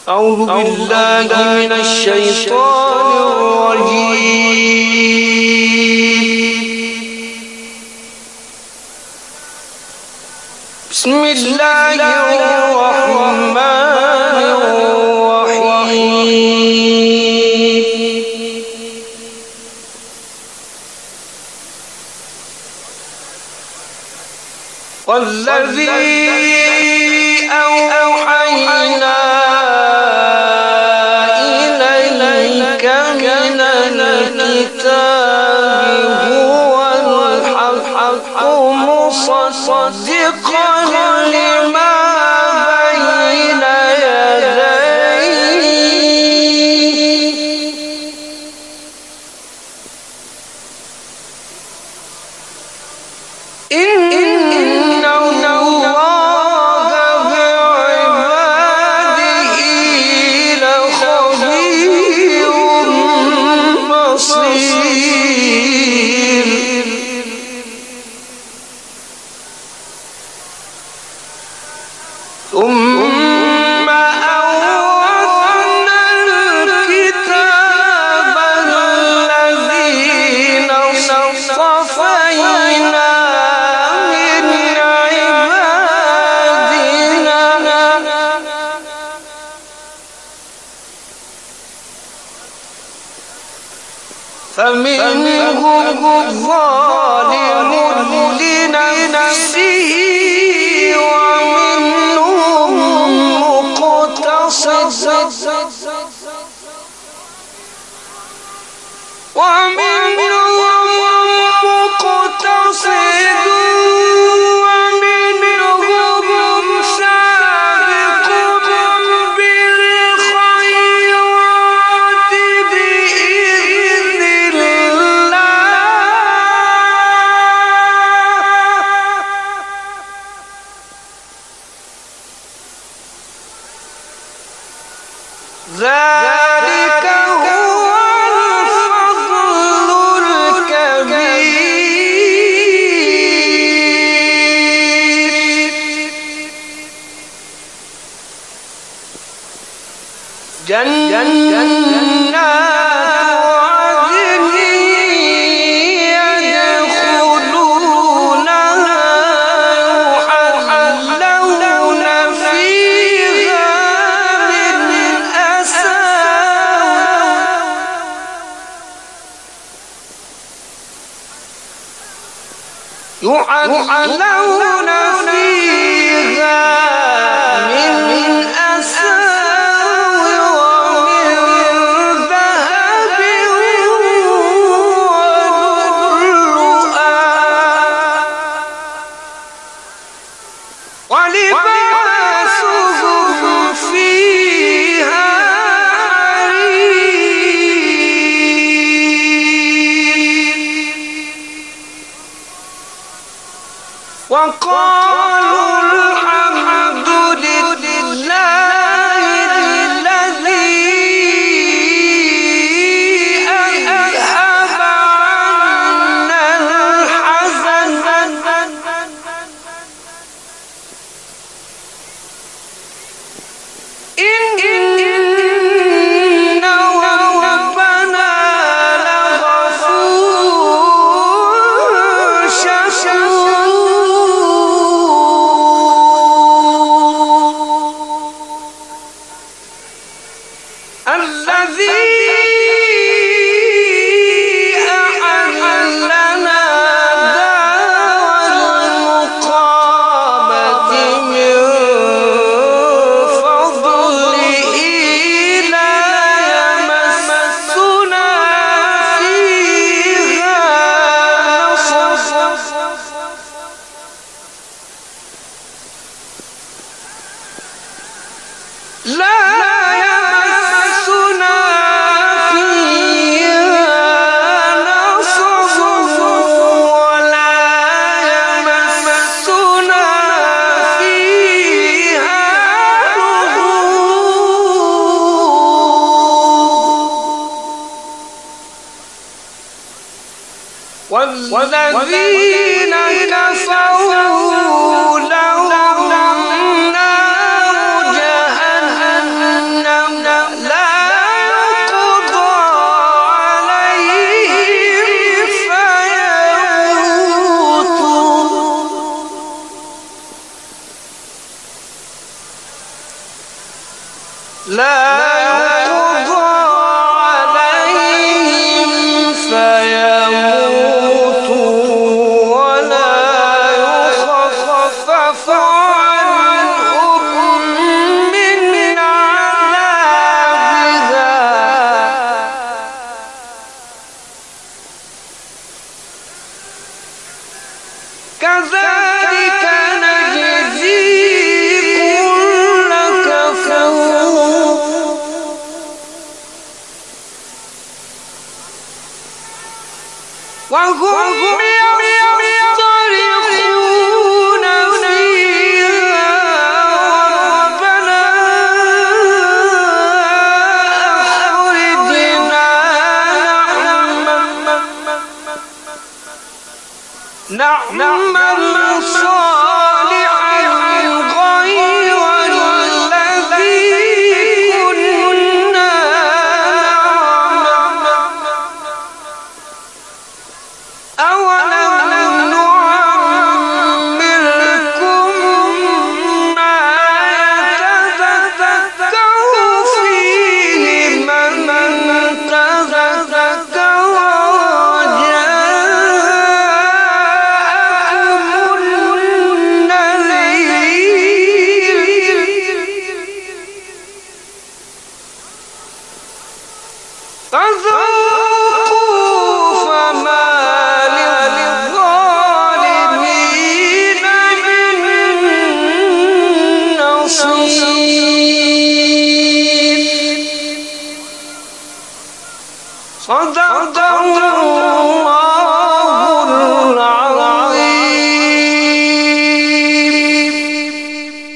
أعوذ بالله من الشيطان الرجيم. بسم الله الرحمن الرحيم. والذي أوحينا إليك من الكتاب هو الحق مصدقا لما بين يديه إن الله بعباده لخبير بصير. ثم أورثنا الكتاب الذين اصطفينا من عبادنا فمنهم ظالم لنفسه ومنهم مقتصد ومنهم سابق بالخيرات بإذن الله. ذلك هو الفضل الكبير. جنات عدن يدخلونها يحلون فيها من أساور من ذهب ولؤلؤا ولباسهم فيها حرير. وقالوا الحمد لله الذي أذهب عنا الحزن إن ربنا لغفور شكور. الذي أحلنا دار المقامة من فضله لا يمسنا فيها نصب لا يمسنا فيها نصب ولا يمسنا فيها لغوب. والذين كفروا لهم نار جهنم لا يقضى عليهم فيموتوا ولا يخفف عنهم من عذابها كذلك نجزي كل كفور وهم يصطرخون فيها ربنا أخرجنا نعمل صالحا غير الذي كنا نعمل أولم نعمركم ما يتذكر فيه من تذكر وجاءكم النذير فذوقوا فما للظالمين من نصير صدق الله